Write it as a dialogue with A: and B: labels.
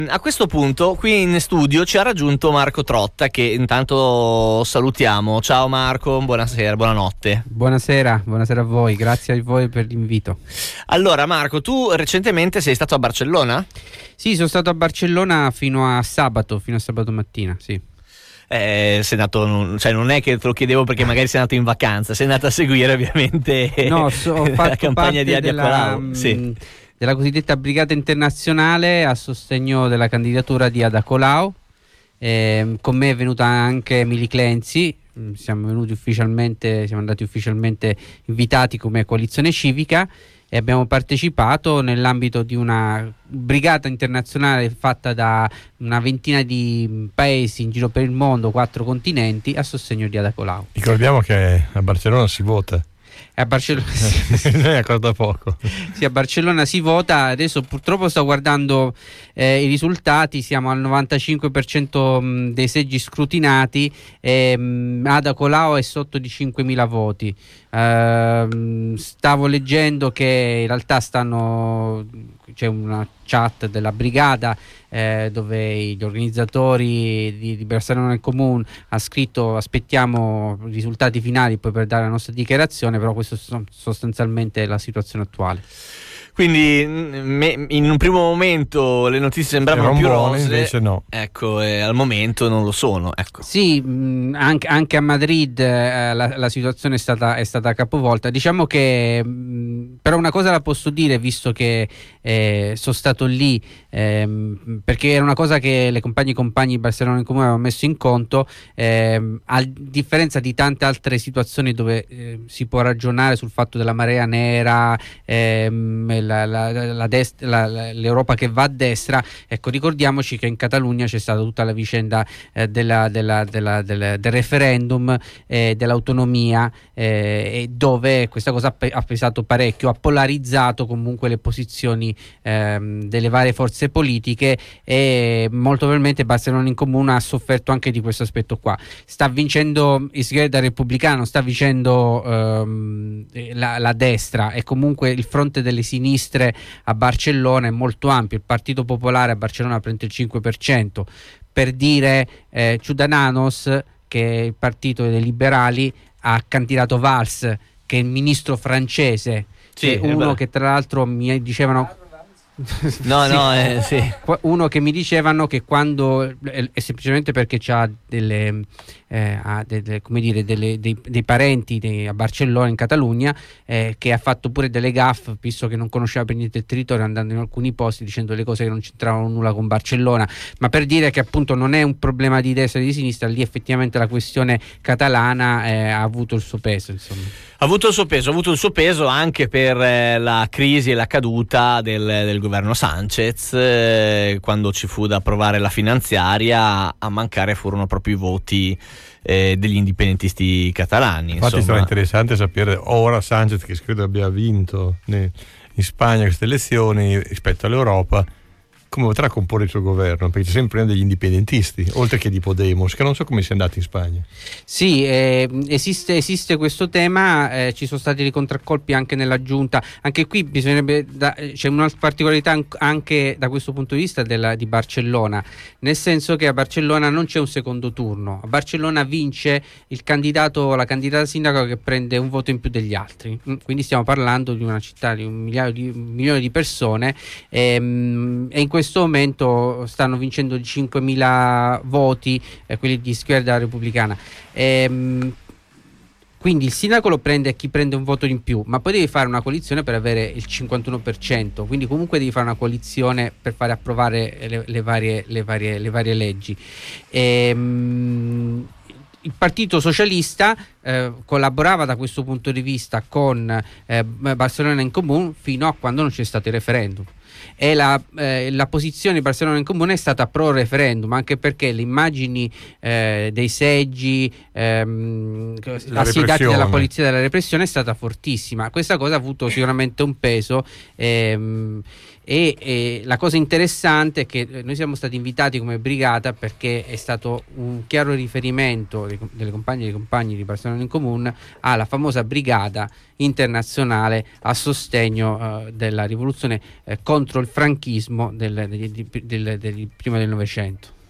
A: A questo punto qui in studio ci ha raggiunto Marco Trotta, che intanto salutiamo. Ciao Marco, buonasera, buonanotte.
B: Buonasera a voi, grazie a voi per l'invito.
A: Allora Marco, tu recentemente sei stato a Barcellona?
B: Sì, sono stato a Barcellona fino a sabato mattina, sì.
A: Sei andato, cioè non è che te lo chiedevo perché magari sei andato in vacanza, sei andato a seguire ovviamente
B: ho fatto
A: la campagna di Ada Colau.
B: Della cosiddetta brigata internazionale a sostegno della candidatura di Ada Colau. Con me è venuta anche Emily Clenzi. Siamo andati ufficialmente invitati come coalizione civica e abbiamo partecipato nell'ambito di una brigata internazionale fatta da una ventina di paesi in giro per il mondo, 4 continenti, a sostegno di Ada Colau.
C: Ricordiamo che a Barcellona si vota.
B: A Barcellona
C: ne accorda poco.
B: Sì, a Barcellona si vota. Adesso purtroppo sto guardando i risultati, siamo al 95% dei seggi scrutinati. Ada Colau è sotto di 5.000 voti. Stavo leggendo che in realtà c'è una chat della brigata dove gli organizzatori di Barcellona nel Comune ha scritto: aspettiamo i risultati finali poi per dare la nostra dichiarazione, però questa sostanzialmente è la situazione attuale.
A: Quindi in un primo momento le notizie sembravano più rose,
C: invece no.
A: Ecco, al momento non lo sono. Ecco.
B: Sì, anche a Madrid la situazione è stata capovolta. Diciamo che però una cosa la posso dire, visto che sono stato lì, perché era una cosa che le compagni di Barcellona in Comune avevano messo in conto, a differenza di tante altre situazioni dove si può ragionare sul fatto della marea nera, l'Europa che va a destra. Ecco, ricordiamoci che in Catalogna c'è stata tutta la vicenda del referendum, dell'autonomia, dove questa cosa ha pesato parecchio, ha polarizzato comunque le posizioni delle varie forze politiche, e molto probabilmente Barcellona in Comune ha sofferto anche di questo aspetto qua. Sta vincendo Izquierda Republicano, sta vincendo la destra, e comunque il fronte delle sinistre a Barcellona è molto ampio. Il Partito Popolare a Barcellona prende il 5%. Per dire, Ciudadanos, che è il partito dei liberali, ha candidato Valls, che è il ministro francese,
A: sì,
B: uno che tra l'altro mi dicevano
A: sì.
B: Uno che mi dicevano che quando è semplicemente perché c'ha dei parenti a Barcellona, in Catalogna, che ha fatto pure delle gaffe, visto che non conosceva per niente il territorio, andando in alcuni posti dicendo le cose che non c'entravano nulla con Barcellona. Ma per dire che appunto non è un problema di destra e di sinistra, lì effettivamente la questione catalana ha avuto il suo peso, insomma.
A: Ha avuto il suo peso anche per la crisi e la caduta del governo Sanchez, quando ci fu da approvare la finanziaria. A mancare furono proprio i voti degli indipendentisti catalani.
C: Infatti sarà interessante sapere ora Sanchez, che credo abbia vinto in Spagna queste elezioni, rispetto all'Europa, come potrà comporre il suo governo, perché c'è sempre degli indipendentisti, oltre che di Podemos, che non so come sia andato in Spagna.
B: Sì, esiste questo tema, ci sono stati dei contraccolpi anche nella giunta. Anche qui bisognerebbe c'è una particolarità anche da questo punto di vista di Barcellona, nel senso che a Barcellona non c'è un secondo turno. A Barcellona vince la candidata sindaco che prende un voto in più degli altri, quindi stiamo parlando di una città di un milione di persone, e in questo momento stanno vincendo di 5.000 voti quelli di Izquierda Republicana. Quindi il sindaco lo prende chi prende un voto in più, ma poi devi fare una coalizione per avere il 51%, quindi comunque devi fare una coalizione per fare approvare le varie leggi. Il Partito Socialista collaborava da questo punto di vista con Barcellona in Comune fino a quando non c'è stato il referendum, e la posizione di Barcellona in Comune è stata pro referendum, anche perché le immagini dei seggi assediati dalla polizia della repressione è stata fortissima. Questa cosa ha avuto sicuramente un peso, E la cosa interessante è che noi siamo stati invitati come brigata perché è stato un chiaro riferimento delle compagne e dei compagni di Barcellona in Comune alla famosa brigata internazionale a sostegno della rivoluzione contro il franchismo prima del Novecento.